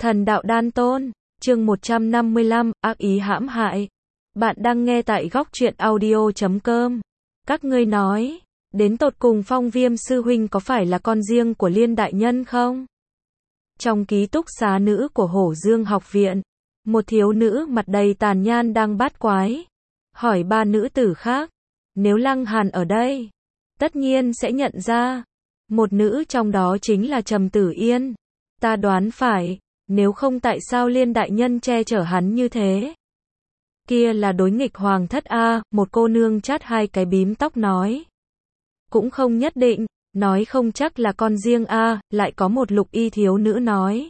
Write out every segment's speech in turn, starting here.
Thần đạo đan tôn, chương 155, ác ý hãm hại. Bạn đang nghe tại góc truyện audio.com. Các ngươi nói, đến tột cùng Phong Viêm sư huynh có phải là con riêng của Liên đại nhân không? Trong ký túc xá nữ của Hổ Dương học viện, một thiếu nữ mặt đầy tàn nhang đang bát quái, hỏi ba nữ tử khác, nếu Lăng Hàn ở đây, tất nhiên sẽ nhận ra. Một nữ trong đó chính là Trầm Tử Yên. Ta đoán phải, nếu không tại sao Liên đại nhân che chở hắn như thế? Kia là đối nghịch hoàng thất a, một cô nương chát hai cái bím tóc nói. Cũng không nhất định, nói không chắc là con riêng a, lại có một lục y thiếu nữ nói.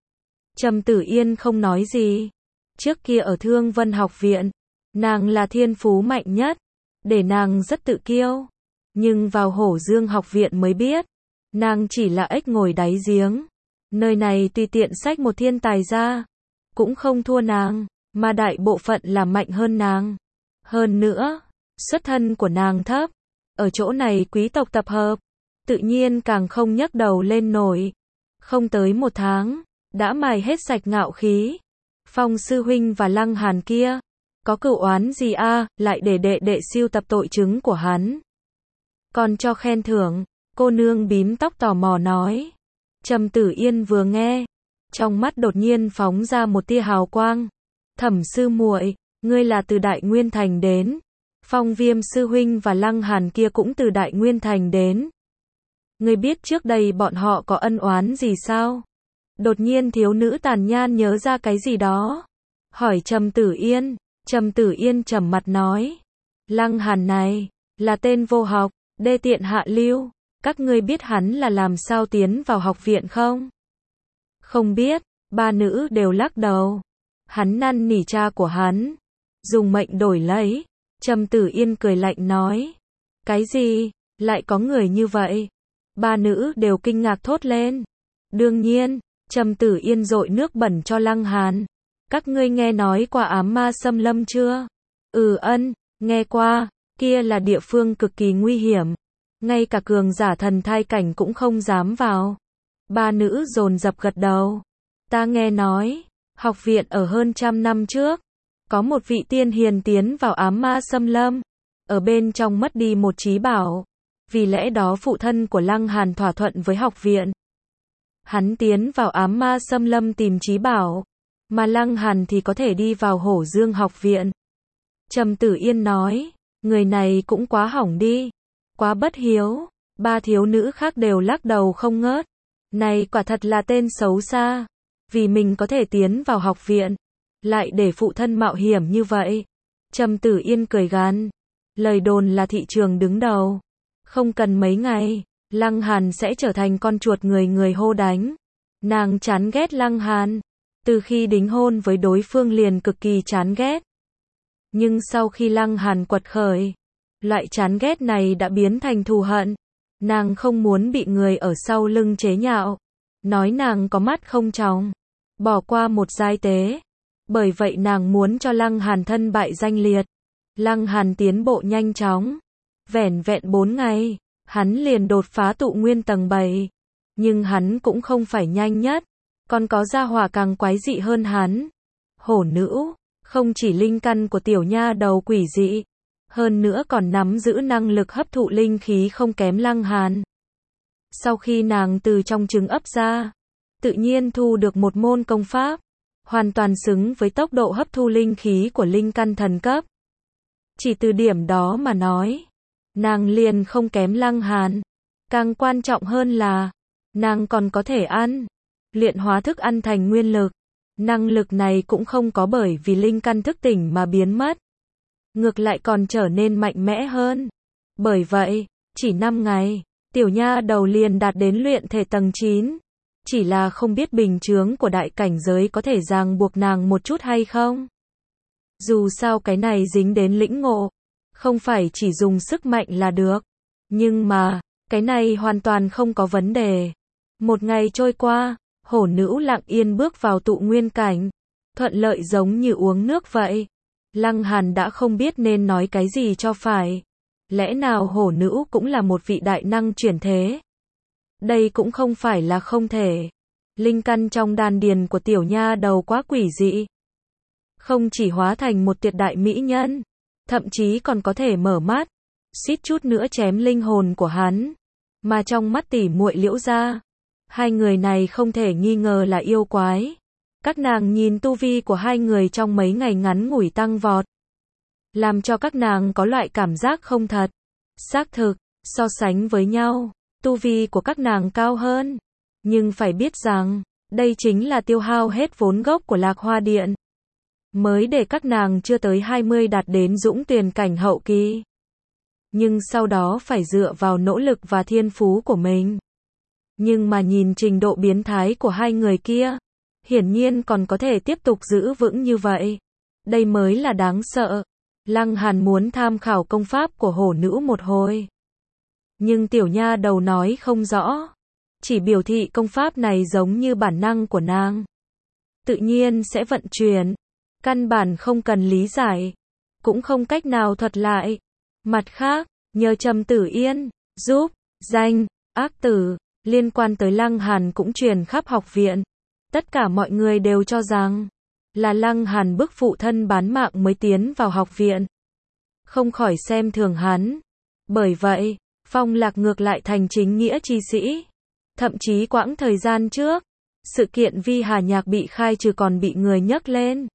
Trầm Tử Yên không nói gì. Trước kia ở Thương Vân học viện, nàng là thiên phú mạnh nhất, để nàng rất tự kiêu. Nhưng vào Hổ Dương học viện mới biết, nàng chỉ là ếch ngồi đáy giếng. Nơi này tùy tiện xách một thiên tài ra, cũng không thua nàng, mà đại bộ phận là mạnh hơn nàng. Hơn nữa, xuất thân của nàng thấp, ở chỗ này quý tộc tập hợp, tự nhiên càng không nhấc đầu lên nổi. Không tới một tháng, đã mài hết sạch ngạo khí. Phong sư huynh và Lăng Hàn kia, có cửu oán gì a, lại để đệ siêu tập tội chứng của hắn. Còn cho khen thưởng, cô nương bím tóc tò mò nói. Trầm Tử Yên vừa nghe, trong mắt đột nhiên phóng ra một tia hào quang. Thẩm sư muội, ngươi là từ Đại Nguyên Thành đến. Phong Viêm sư huynh và Lăng Hàn kia cũng từ Đại Nguyên Thành đến. Ngươi biết trước đây bọn họ có ân oán gì sao? Đột nhiên thiếu nữ tàn nhan nhớ ra cái gì đó. Hỏi Trầm Tử Yên. Trầm Tử Yên trầm mặt nói. Lăng Hàn này, là tên vô học, đê tiện hạ lưu. Các ngươi biết hắn là làm sao tiến vào học viện không? Không biết, ba nữ đều lắc đầu. Hắn năn nỉ cha của hắn, dùng mệnh đổi lấy. Trầm Tử Yên cười lạnh nói. Cái gì? Lại có người như vậy? Ba nữ đều kinh ngạc thốt lên. Đương nhiên, Trầm Tử Yên dội nước bẩn cho Lăng Hàn. Các ngươi nghe nói qua ám ma xâm lâm chưa? Nghe qua, kia là địa phương cực kỳ nguy hiểm. Ngay cả cường giả thần thai cảnh cũng không dám vào. Ba nữ dồn dập gật đầu. Ta nghe nói, học viện ở hơn 100 năm trước, có một vị tiên hiền tiến vào ám ma xâm lâm, ở bên trong mất đi một trí bảo. Vì lẽ đó phụ thân của Lăng Hàn thỏa thuận với học viện. Hắn tiến vào ám ma xâm lâm tìm trí bảo, mà Lăng Hàn thì có thể đi vào Hổ Dương học viện. Trầm Tử Yên nói, người này cũng quá hỏng đi. Quá bất hiếu. Ba thiếu nữ khác đều lắc đầu không ngớt. Này quả thật là tên xấu xa. Vì mình có thể tiến vào học viện, lại để phụ thân mạo hiểm như vậy. Trầm Tử Yên cười gằn. Lời đồn là thị trường đứng đầu. Không cần mấy ngày, Lăng Hàn sẽ trở thành con chuột người hô đánh. Nàng chán ghét Lăng Hàn. Từ khi đính hôn với đối phương liền cực kỳ chán ghét. Nhưng sau khi Lăng Hàn quật khởi, loại chán ghét này đã biến thành thù hận. Nàng không muốn bị người ở sau lưng chế nhạo, nói nàng có mắt không tròng, bỏ qua một giai tế. Bởi vậy nàng muốn cho Lăng Hàn thân bại danh liệt. Lăng Hàn tiến bộ nhanh chóng. Vẻn vẹn 4 ngày, hắn liền đột phá tụ nguyên tầng 7. Nhưng hắn cũng không phải nhanh nhất, còn có gia hỏa càng quái dị hơn hắn. Hổ nữ, không chỉ linh căn của tiểu nha đầu quỷ dị, hơn nữa còn nắm giữ năng lực hấp thụ linh khí không kém Lăng Hàn. Sau khi nàng từ trong trứng ấp ra, tự nhiên thu được một môn công pháp, hoàn toàn xứng với tốc độ hấp thu linh khí của linh căn thần cấp. Chỉ từ điểm đó mà nói, nàng liền không kém Lăng Hàn. Càng quan trọng hơn là, nàng còn có thể luyện hóa thức ăn thành nguyên lực. Năng lực này cũng không có bởi vì linh căn thức tỉnh mà biến mất. Ngược lại còn trở nên mạnh mẽ hơn. Bởi vậy, chỉ 5 ngày, tiểu nha đầu liền đạt đến luyện thể tầng 9. Chỉ là không biết bình chướng của đại cảnh giới có thể ràng buộc nàng một chút hay không. Dù sao cái này dính đến lĩnh ngộ, không phải chỉ dùng sức mạnh là được. Nhưng mà, cái này hoàn toàn không có vấn đề. Một ngày trôi qua, hổ nữ lặng yên bước vào tụ nguyên cảnh. Thuận lợi giống như uống nước vậy. Lăng Hàn đã không biết nên nói cái gì cho phải. Lẽ nào hổ nữ cũng là một vị đại năng chuyển thế? Đây cũng không phải là không thể. Linh căn trong đan điền của tiểu nha đầu quá quỷ dị. Không chỉ hóa thành một tuyệt đại mỹ nhân, thậm chí còn có thể mở mắt, suýt chút nữa chém linh hồn của hắn. Mà trong mắt tỷ muội Liễu gia, hai người này không thể nghi ngờ là yêu quái. Các nàng nhìn tu vi của hai người trong mấy ngày ngắn ngủi tăng vọt, làm cho các nàng có loại cảm giác không thật. Xác thực, so sánh với nhau, tu vi của các nàng cao hơn. Nhưng phải biết rằng, đây chính là tiêu hao hết vốn gốc của Lạc Hoa Điện. Mới để các nàng chưa tới 20 đạt đến dũng tuyền cảnh hậu kỳ. Nhưng sau đó phải dựa vào nỗ lực và thiên phú của mình. Nhưng mà nhìn trình độ biến thái của hai người kia, hiển nhiên còn có thể tiếp tục giữ vững như vậy. Đây mới là đáng sợ. Lăng Hàn muốn tham khảo công pháp của hổ nữ một hồi. Nhưng tiểu nha đầu nói không rõ. Chỉ biểu thị công pháp này giống như bản năng của nàng. Tự nhiên sẽ vận chuyển. Căn bản không cần lý giải. Cũng không cách nào thuật lại. Mặt khác, nhờ Trầm Tử Yên, giúp, danh, ác tử, liên quan tới Lăng Hàn cũng truyền khắp học viện. Tất cả mọi người đều cho rằng, là Lăng Hàn bức phụ thân bán mạng mới tiến vào học viện. Không khỏi xem thường hắn. Bởi vậy, Phong Lạc ngược lại thành chính nghĩa chi sĩ. Thậm chí quãng thời gian trước, sự kiện Vi Hà Nhạc bị khai trừ còn bị người nhắc lên.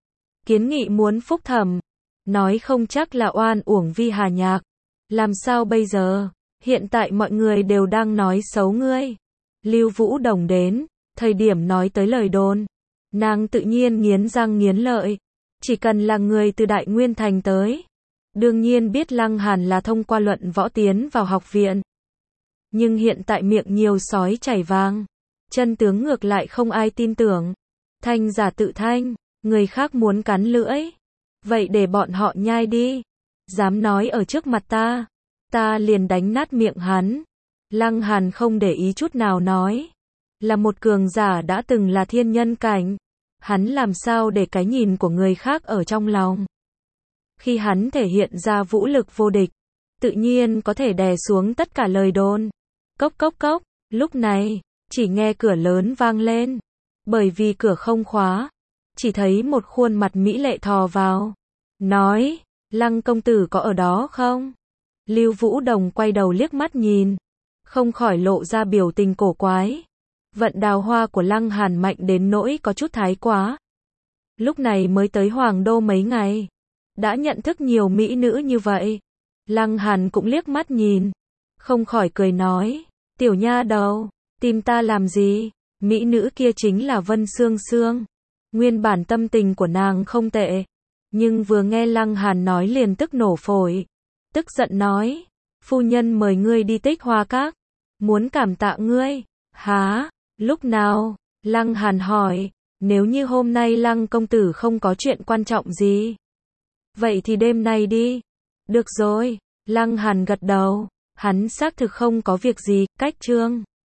Kiến nghị muốn phúc thẩm. Nói không chắc là oan uổng Vi Hà Nhạc. Làm sao bây giờ? Hiện tại mọi người đều đang nói xấu ngươi. Lưu Vũ Đồng đến, thời điểm nói tới lời đồn. Nàng tự nhiên nghiến răng nghiến lợi. Chỉ cần là người từ Đại Nguyên Thành tới. Đương nhiên biết Lăng Hàn là thông qua luận võ tiến vào học viện. Nhưng hiện tại miệng nhiều sói chảy vàng. Chân tướng ngược lại không ai tin tưởng. Thanh giả tự thanh, người khác muốn cắn lưỡi. Vậy để bọn họ nhai đi. Dám nói ở trước mặt ta liền đánh nát miệng hắn. Lăng Hàn không để ý chút nào nói. Là một cường giả đã từng là thiên nhân cảnh. Hắn làm sao để cái nhìn của người khác ở trong lòng. Khi hắn thể hiện ra vũ lực vô địch, tự nhiên có thể đè xuống tất cả lời đồn. Cốc cốc cốc, lúc này, chỉ nghe cửa lớn vang lên. Bởi vì cửa không khóa, chỉ thấy một khuôn mặt mỹ lệ thò vào. Nói, Lăng công tử có ở đó không? Lưu Vũ Đồng quay đầu liếc mắt nhìn, không khỏi lộ ra biểu tình cổ quái. Vận đào hoa của Lăng Hàn mạnh đến nỗi có chút thái quá. Lúc này mới tới Hoàng Đô mấy ngày, đã nhận thức nhiều mỹ nữ như vậy. Lăng Hàn cũng liếc mắt nhìn, không khỏi cười nói, tiểu nha đầu, tìm ta làm gì? Mỹ nữ kia chính là Vân Sương Sương. Nguyên bản tâm tình của nàng không tệ, nhưng vừa nghe Lăng Hàn nói liền tức nổ phổi. Tức giận nói, phu nhân mời ngươi đi Tích Hoa Các, muốn cảm tạ ngươi. Hả? Lúc nào? Lăng Hàn hỏi, nếu như hôm nay Lăng công tử không có chuyện quan trọng gì, vậy thì đêm nay đi. Được rồi, Lăng Hàn gật đầu, hắn xác thực không có việc gì, cách chương